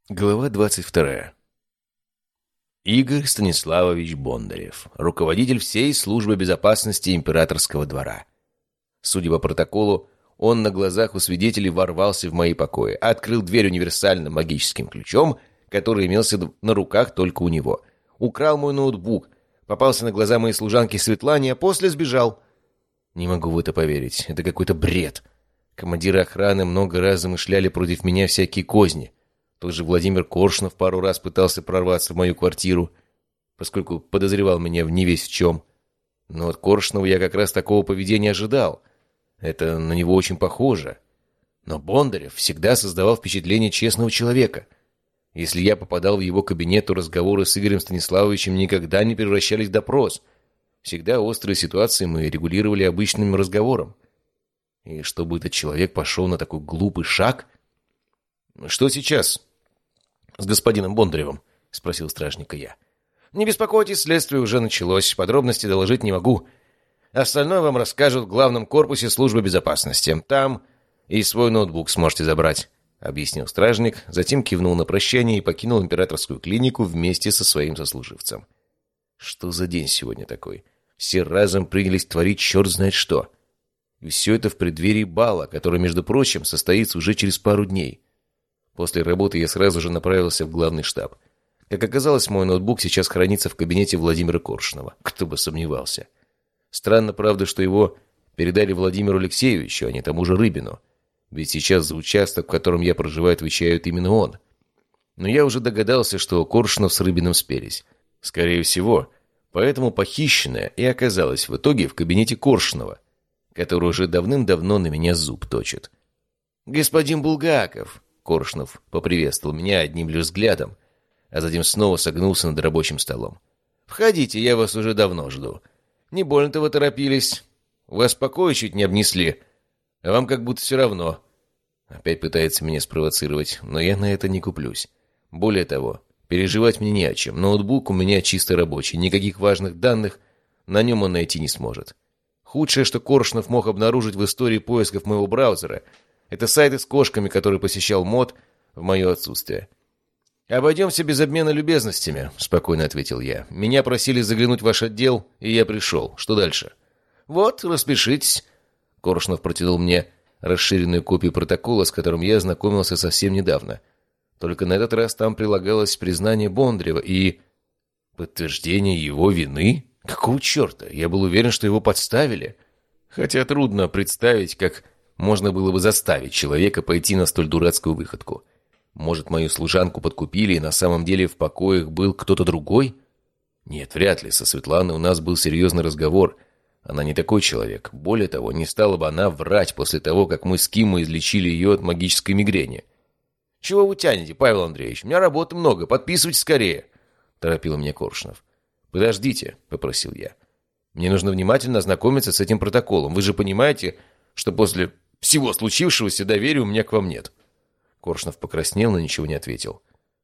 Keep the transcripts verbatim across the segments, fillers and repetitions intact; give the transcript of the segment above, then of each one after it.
Глава двадцать вторая. Игорь Станиславович Бондарев, руководитель всей службы безопасности императорского двора. Судя по протоколу, он на глазах у свидетелей ворвался в мои покои, открыл дверь универсальным магическим ключом, который имелся на руках только у него, украл мой ноутбук, попался на глаза моей служанки Светлане, а после сбежал. Не могу в это поверить, это какой-то бред. Командиры охраны много раз замышляли против меня всякие козни. Тот же Владимир Коршунов пару раз пытался прорваться в мою квартиру, поскольку подозревал меня в не весь в чем. Но от Коршунова я как раз такого поведения ожидал. Это на него очень похоже. Но Бондарев всегда создавал впечатление честного человека. Если я попадал в его кабинет, то разговоры с Игорем Станиславовичем никогда не превращались в допрос. Всегда острые ситуации мы регулировали обычным разговором. И чтобы этот человек пошел на такой глупый шаг... «Что сейчас с господином Бондаревым?» — спросил стражника я. «Не беспокойтесь, следствие уже началось. Подробности доложить не могу. Остальное вам расскажут в главном корпусе службы безопасности. Там и свой ноутбук сможете забрать», — объяснил стражник, затем кивнул на прощание и покинул императорскую клинику вместе со своим сослуживцем. Что за день сегодня такой? Все разом принялись творить черт знает что. И все это в преддверии бала, который, между прочим, состоится уже через пару дней. После работы я сразу же направился в главный штаб. Как оказалось, мой ноутбук сейчас хранится в кабинете Владимира Коршунова. Кто бы сомневался. Странно, правда, что его передали Владимиру Алексеевичу, а не тому же Рыбину. Ведь сейчас за участок, в котором я проживаю, отвечает именно он. Но я уже догадался, что Коршунов с Рыбиным спелись. Скорее всего, поэтому похищенное и оказалось в итоге в кабинете Коршунова, который уже давным-давно на меня зуб точит. «Господин Булгаков!» Коршунов поприветствовал меня одним лишь взглядом, а затем снова согнулся над рабочим столом. «Входите, я вас уже давно жду. Не больно-то вы торопились. Вас покоя чуть не обнесли, а вам как будто все равно». Опять пытается меня спровоцировать, но я на это не куплюсь. Более того, переживать мне не о чем. Ноутбук у меня чисто рабочий, никаких важных данных на нем он найти не сможет. Худшее, что Коршунов мог обнаружить в истории поисков моего браузера, это сайты с кошками, которые посещал мод в мое отсутствие. «Обойдемся без обмена любезностями», — спокойно ответил я. «Меня просили заглянуть в ваш отдел, и я пришел. Что дальше?» «Вот, распишитесь». Коршунов протянул мне расширенную копию протокола, с которым я ознакомился совсем недавно. Только на этот раз там прилагалось признание Бондарева и... подтверждение его вины? Какого черта? Я был уверен, что его подставили. Хотя трудно представить, как... можно было бы заставить человека пойти на столь дурацкую выходку. Может, мою служанку подкупили, и на самом деле в покоях был кто-то другой? Нет, вряд ли. Со Светланой у нас был серьезный разговор. Она не такой человек. Более того, не стала бы она врать после того, как мы с Кимой излечили ее от магической мигрени. «Чего вы тянете, Павел Андреевич? У меня работы много. Подписывайтесь скорее», — торопил меня Коршунов. «Подождите», — попросил я. «Мне нужно внимательно ознакомиться с этим протоколом. Вы же понимаете, что после всего случившегося доверия у меня к вам нет». Коршунов покраснел, но ничего не ответил.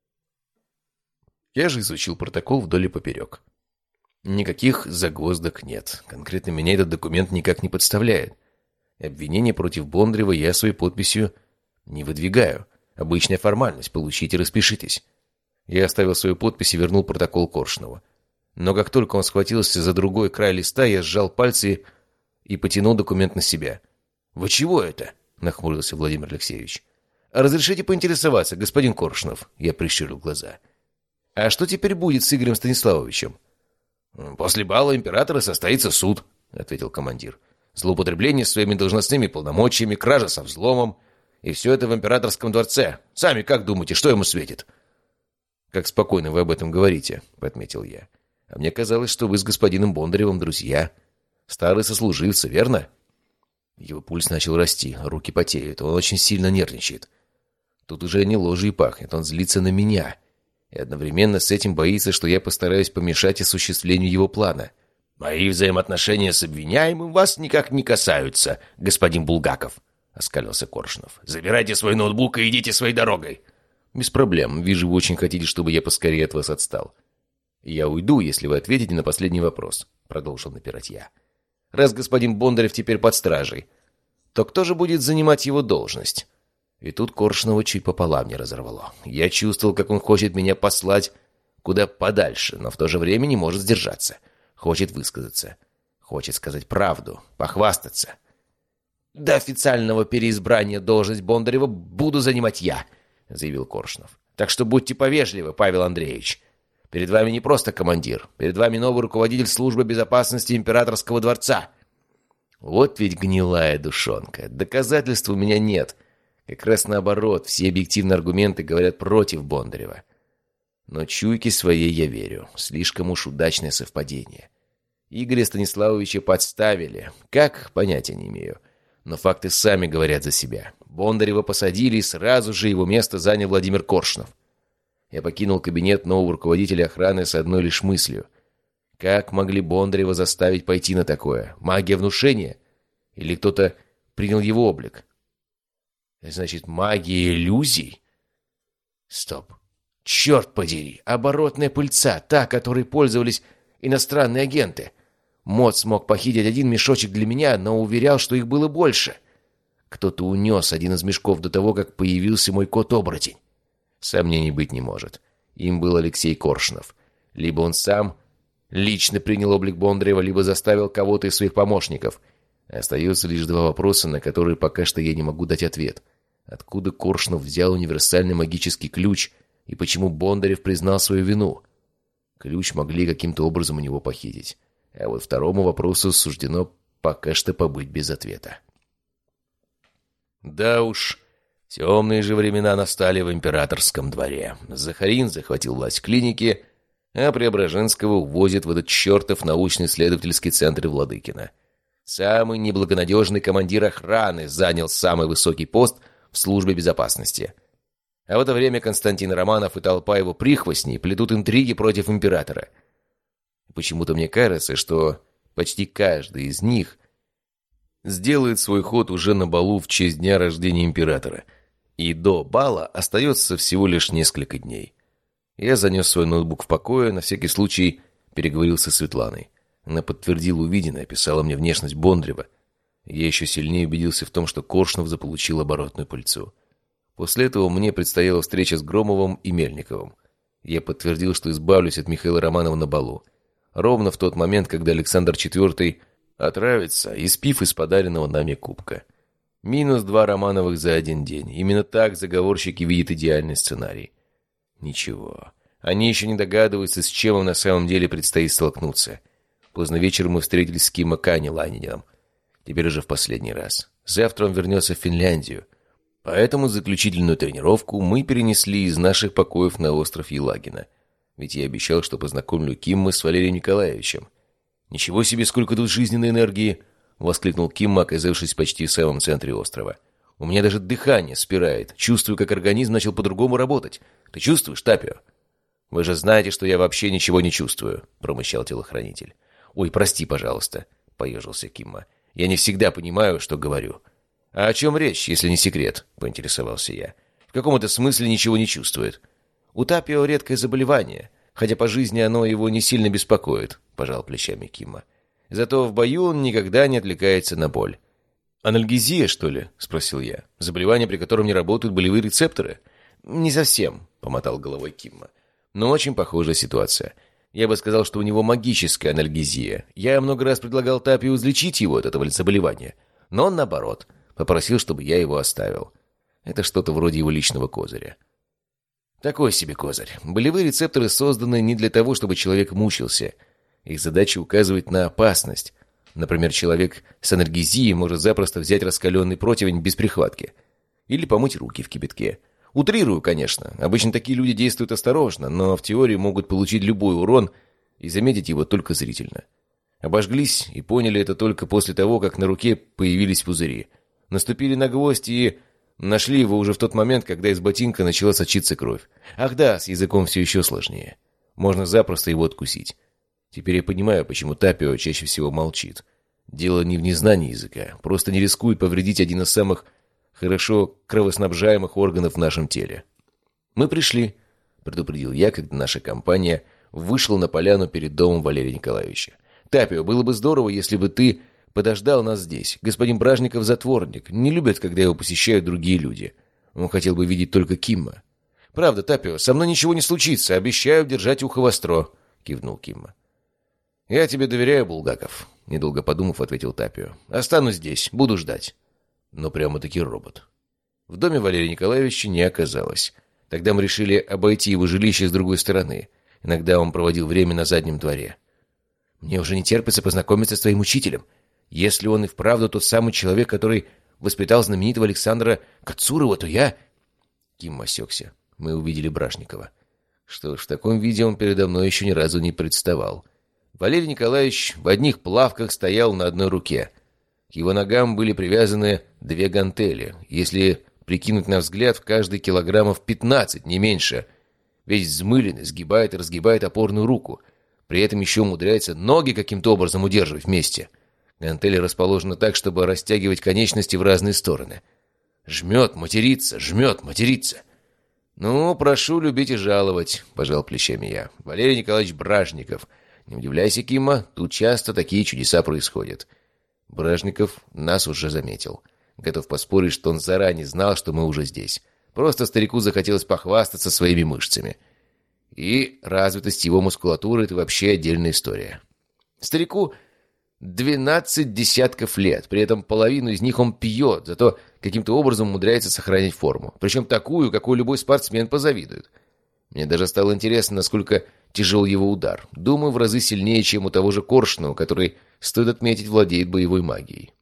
Я же изучил протокол вдоль и поперек. Никаких загвоздок нет. Конкретно меня этот документ никак не подставляет. Обвинение против Бондарева я своей подписью не выдвигаю. Обычная формальность. Получите, распишитесь. Я оставил свою подпись и вернул протокол Коршунову. Но как только он схватился за другой край листа, я сжал пальцы и потянул документ на себя. «Вы чего это?» — нахмурился Владимир Алексеевич. «Разрешите поинтересоваться, господин Коршунов?» — я прищурил глаза. «А что теперь будет с Игорем Станиславовичем?» «После бала императора состоится суд», — ответил командир. «Злоупотребление своими должностными полномочиями, кража со взломом. И все это в императорском дворце. Сами как думаете, что ему светит?» «Как спокойно вы об этом говорите», — подметил я. «А мне казалось, что вы с господином Бондаревым друзья. Старые сослуживцы, верно?» Его пульс начал расти, руки потеют, он очень сильно нервничает. Тут уже не ложью пахнет, он злится на меня. И одновременно с этим боится, что я постараюсь помешать осуществлению его плана. «Мои взаимоотношения с обвиняемым вас никак не касаются, господин Булгаков», — оскалился Коршунов. «Забирайте свой ноутбук и идите своей дорогой». «Без проблем. Вижу, вы очень хотите, чтобы я поскорее от вас отстал». «Я уйду, если вы ответите на последний вопрос», — продолжил напирать я. «Раз господин Бондарев теперь под стражей, то кто же будет занимать его должность? И тут Коршунова чуть пополам не разорвало. Я чувствовал, как он хочет меня послать куда подальше, но в то же время не может сдержаться. Хочет высказаться. Хочет сказать правду, похвастаться. «До официального переизбрания должность Бондарева буду занимать я», — заявил Коршунов. «Так что будьте повежливы, Павел Андреевич. Перед вами не просто командир. Перед вами новый руководитель службы безопасности императорского дворца». Вот ведь гнилая душонка. Доказательств у меня нет. Как раз наоборот, все объективные аргументы говорят против Бондарева. Но чуйке своей я верю. Слишком уж удачное совпадение. Игоря Станиславовича подставили. Как? Понятия не имею. Но факты сами говорят за себя. Бондарева посадили, и сразу же его место занял Владимир Коршунов. Я покинул кабинет нового руководителя охраны с одной лишь мыслью. Как могли Бондарева заставить пойти на такое? Магия внушения? Или кто-то принял его облик? Значит, магия иллюзий? Стоп. Черт подери! Оборотная пыльца, та, которой пользовались иностранные агенты. Мот смог похитить один мешочек для меня, но уверял, что их было больше. Кто-то унес один из мешков до того, как появился мой кот-оборотень. Сомнений быть не может. Им был Алексей Коршунов. Либо он сам лично принял облик Бондарева, либо заставил кого-то из своих помощников. Остается лишь два вопроса, на которые пока что я не могу дать ответ. Откуда Коршунов взял универсальный магический ключ, и почему Бондарев признал свою вину? Ключ могли каким-то образом у него похитить. А вот второму вопросу суждено пока что побыть без ответа. Да уж, темные же времена настали в императорском дворе. Захарин захватил власть в клинике, а Преображенского увозят в этот чертов научно-исследовательский центр Владыкина. Самый неблагонадежный командир охраны занял самый высокий пост в службе безопасности. А в это время Константин Романов и толпа его прихвостней плетут интриги против императора. Почему-то мне кажется, что почти каждый из них сделает свой ход уже на балу в честь дня рождения императора. И до бала остается всего лишь несколько дней. Я занес свой ноутбук в покое, на всякий случай переговорил со Светланой. Она подтвердила увиденное, описала мне внешность Бондарева. Я еще сильнее убедился в том, что Коршунов заполучил оборотную пыльцу. После этого мне предстояла встреча с Громовым и Мельниковым. Я подтвердил, что избавлюсь от Михаила Романова на балу. Ровно в тот момент, когда Александр четвёртый отравится, испив из подаренного нами кубка. Минус два Романовых за один день. Именно так заговорщики видят идеальный сценарий. Ничего. Они еще не догадываются, с чем им на самом деле предстоит столкнуться. Поздно вечером мы встретились с Киммо Кани Ланиным. Теперь уже в последний раз. Завтра он вернется в Финляндию. Поэтому заключительную тренировку мы перенесли из наших покоев на остров Елагина. Ведь я обещал, что познакомлю Киммы с Валерием Николаевичем. «Ничего себе, сколько тут жизненной энергии!» — воскликнул Кимма, оказавшись почти в самом центре острова. «У меня даже дыхание спирает. Чувствую, как организм начал по-другому работать. Ты чувствуешь, Тапио?» «Вы же знаете, что я вообще ничего не чувствую», — промычал телохранитель. «Ой, прости, пожалуйста», — поежился Кимма. «Я не всегда понимаю, что говорю». «А о чем речь, если не секрет?» — поинтересовался я. «В каком-то смысле ничего не чувствует». «У Тапио редкое заболевание, хотя по жизни оно его не сильно беспокоит», — пожал плечами Кимма. «Зато в бою он никогда не отвлекается на боль». «Анальгезия, что ли?» — спросил я. «Заболевание, при котором не работают болевые рецепторы?» «Не совсем», — помотал головой Кимма. «Но очень похожая ситуация. Я бы сказал, что у него магическая анальгезия. Я много раз предлагал Тапио излечить его от этого заболевания. Но он, наоборот, попросил, чтобы я его оставил. Это что-то вроде его личного козыря». Такой себе козырь. Болевые рецепторы созданы не для того, чтобы человек мучился. Их задача указывать на опасность. Например, человек с анальгезией может запросто взять раскаленный противень без прихватки. Или помыть руки в кипятке. Утрирую, конечно. Обычно такие люди действуют осторожно, но в теории могут получить любой урон и заметить его только зрительно. Обожглись и поняли это только после того, как на руке появились пузыри. Наступили на гвоздь и нашли его уже в тот момент, когда из ботинка начала сочиться кровь. Ах да, с языком все еще сложнее. Можно запросто его откусить. Теперь я понимаю, почему Тапио чаще всего молчит. Дело не в незнании языка. Просто не рискует повредить один из самых хорошо кровоснабжаемых органов в нашем теле. «Мы пришли», — предупредил я, когда наша компания вышла на поляну перед домом Валерия Николаевича. «Тапио, было бы здорово, если бы ты подождал нас здесь. Господин Бражников затворник. Не любит, когда его посещают другие люди. Он хотел бы видеть только Кимма. «Правда, Тапио, со мной ничего не случится. Обещаю держать ухо востро», — кивнул Кимма. «Я тебе доверяю, Булгаков», — недолго подумав, ответил Тапио. «Останусь здесь, буду ждать». Но прямо-таки робот. В доме Валерия Николаевича не оказалось. Тогда мы решили обойти его жилище с другой стороны. Иногда он проводил время на заднем дворе. «Мне уже не терпится познакомиться с твоим учителем. Если он и вправду тот самый человек, который воспитал знаменитого Александра Кацурова, то я...» Ким осекся. Мы увидели Бражникова. Что ж, в таком виде он передо мной еще ни разу не представал. Валерий Николаевич в одних плавках стоял на одной руке. К его ногам были привязаны две гантели. Если прикинуть на взгляд, в каждый килограммов пятнадцать, не меньше. Весь взмыленный, сгибает и разгибает опорную руку. При этом еще умудряется ноги каким-то образом удерживать вместе. Гантели расположены так, чтобы растягивать конечности в разные стороны. Жмет, матерится, жмет, матерится. «Ну, прошу любить и жаловать», — пожал плечами я. «Валерий Николаевич Бражников. Не удивляйся, Кимма, тут часто такие чудеса происходят». Бражников нас уже заметил. Готов поспорить, что он заранее знал, что мы уже здесь. Просто старику захотелось похвастаться своими мышцами. И развитость его мускулатуры — это вообще отдельная история. Старику двенадцать десятков лет, при этом половину из них он пьет, зато каким-то образом умудряется сохранять форму. Причем такую, какой любой спортсмен позавидует. Мне даже стало интересно, насколько тяжел его удар. Думаю, в разы сильнее, чем у того же Коршунова, который, стоит отметить, владеет боевой магией.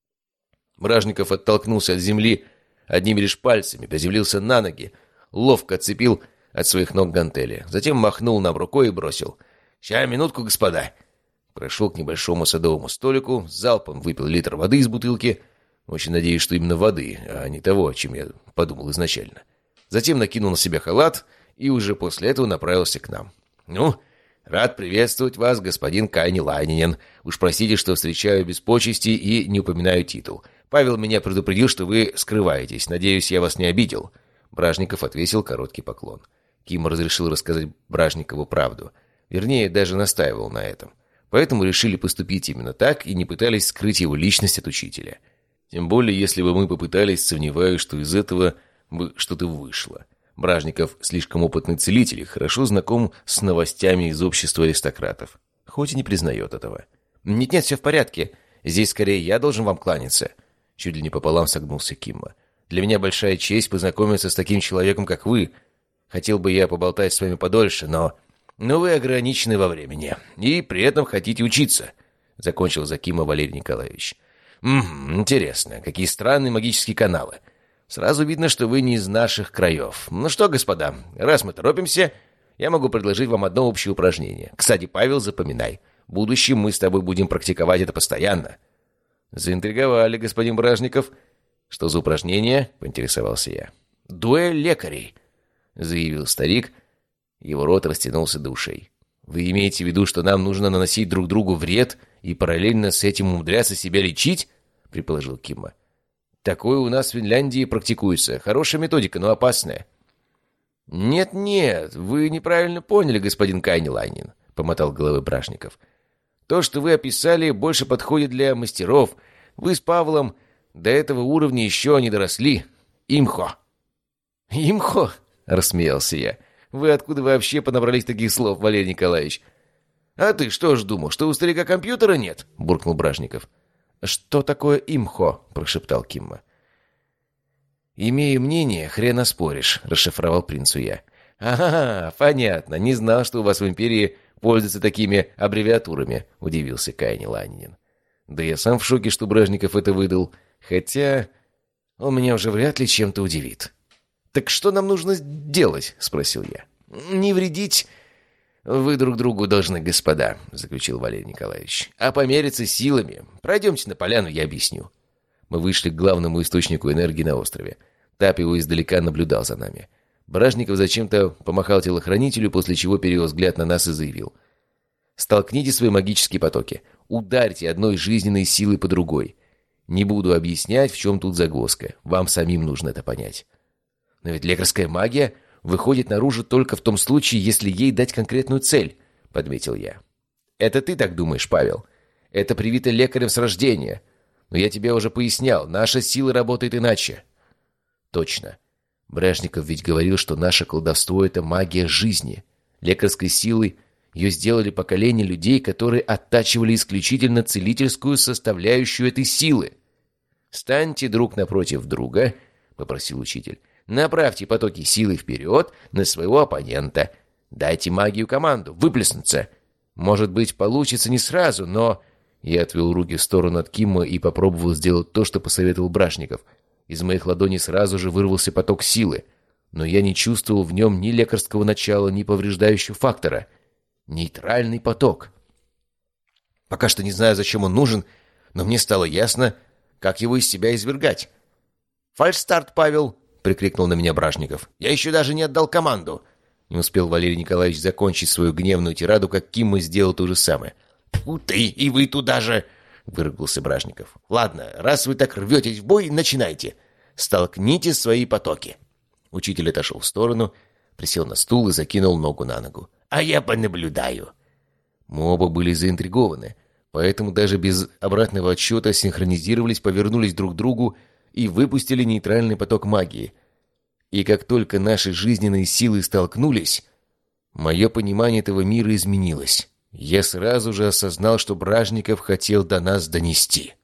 Бражников оттолкнулся от земли одними лишь пальцами, приземлился на ноги, ловко отцепил от своих ног гантели. Затем махнул нам рукой и бросил: «Ща, минутку, господа!» Прошел к небольшому садовому столику, залпом выпил литр воды из бутылки. Очень надеюсь, что именно воды, а не того, о чем я подумал изначально. Затем накинул на себя халат и уже после этого направился к нам. «Ну, рад приветствовать вас, господин Кайни Лайнинен. Уж простите, что встречаю без почести и не упоминаю титул. Павел меня предупредил, что вы скрываетесь. Надеюсь, я вас не обидел». Бражников отвесил короткий поклон. Ким разрешил рассказать Бражникову правду. Вернее, даже настаивал на этом. Поэтому решили поступить именно так и не пытались скрыть его личность от учителя. Тем более, если бы мы попытались, сомневаюсь, что из этого бы что-то вышло. Бражников слишком опытный целитель и хорошо знаком с новостями из общества аристократов. Хоть и не признает этого. «Нет-нет, все в порядке. Здесь скорее я должен вам кланяться». Чуть ли не пополам согнулся Кимма. «Для меня большая честь познакомиться с таким человеком, как вы. Хотел бы я поболтать с вами подольше, но... Но вы ограничены во времени. И при этом хотите учиться», — закончил за Кимма Валерий Николаевич. «Угу, интересно, какие странные магические каналы. Сразу видно, что вы не из наших краев. Ну что, господа, раз мы торопимся, я могу предложить вам одно общее упражнение. Кстати, Павел, запоминай. В будущем мы с тобой будем практиковать это постоянно». «Заинтриговали, господин Бражников». «Что за упражнение?» — поинтересовался я. «Дуэль лекарей», — заявил старик. Его рот растянулся до ушей. «Вы имеете в виду, что нам нужно наносить друг другу вред и параллельно с этим умудряться себя лечить?» — предположил Кимма. «Такое у нас в Финляндии практикуется. Хорошая методика, но опасная». «Нет-нет, вы неправильно поняли, господин Кайнилайнин», — помотал головой Бражников. «То, что вы описали, больше подходит для мастеров. Вы с Павлом до этого уровня еще не доросли. Имхо». «Имхо?» — рассмеялся я. «Вы откуда вообще понабрались таких слов, Валерий Николаевич?» «А ты что ж думал, что у старика компьютера нет?» — буркнул Бражников. «Что такое имхо?» — прошептал Кимма. «Имею мнение, хрен оспоришь», — расшифровал принцу я. «Ага, понятно. Не знал, что у вас в империи пользуются такими аббревиатурами», — удивился Кайни Лайнинен. «Да я сам в шоке, что Бражников это выдал. Хотя он меня уже вряд ли чем-то удивит». «Так что нам нужно делать?» — спросил я. «Не вредить вы друг другу должны, господа», — заключил Валерий Николаевич. «А помериться силами. Пройдемте на поляну, я объясню». Мы вышли к главному источнику энергии на острове. Тапио издалека наблюдал за нами. Бражников зачем-то помахал телохранителю, после чего перевел взгляд на нас и заявил: «Столкните свои магические потоки. Ударьте одной жизненной силой по другой. Не буду объяснять, в чем тут загвоздка. Вам самим нужно это понять». «Но ведь лекарская магия выходит наружу только в том случае, если ей дать конкретную цель», — подметил я. «Это ты так думаешь, Павел. Это привито лекарем с рождения. Но я тебе уже пояснял, наша сила работает иначе». «Точно. Бражников ведь говорил, что наше колдовство — это магия жизни. Лекарской силой ее сделали поколения людей, которые оттачивали исключительно целительскую составляющую этой силы. «Станьте друг напротив друга», — попросил учитель. «Направьте потоки силы вперед на своего оппонента. Дайте магию команду, выплеснуться. Может быть, получится не сразу, но...» Я отвел руки в сторону от Кимма и попробовал сделать то, что посоветовал Брашников. Из моих ладоней сразу же вырвался поток силы, но я не чувствовал в нем ни лекарского начала, ни повреждающего фактора. Нейтральный поток. Пока что не знаю, зачем он нужен, но мне стало ясно, как его из себя извергать. «Фальшстарт, Павел!» — прикрикнул на меня Брашников. «Я еще даже не отдал команду!» Не успел Валерий Николаевич закончить свою гневную тираду, как Кимма сделал то же самое. «Фу ты, и вы туда же!» — выругался Брашников. «Ладно, раз вы так рветесь в бой, начинайте. Столкните свои потоки». Учитель отошел в сторону, присел на стул и закинул ногу на ногу. «А я понаблюдаю». Мы оба были заинтригованы, поэтому даже без обратного отсчета синхронизировались, повернулись друг к другу и выпустили нейтральный поток магии. И как только наши жизненные силы столкнулись, мое понимание этого мира изменилось. Я сразу же осознал, что Бражников хотел до нас донести.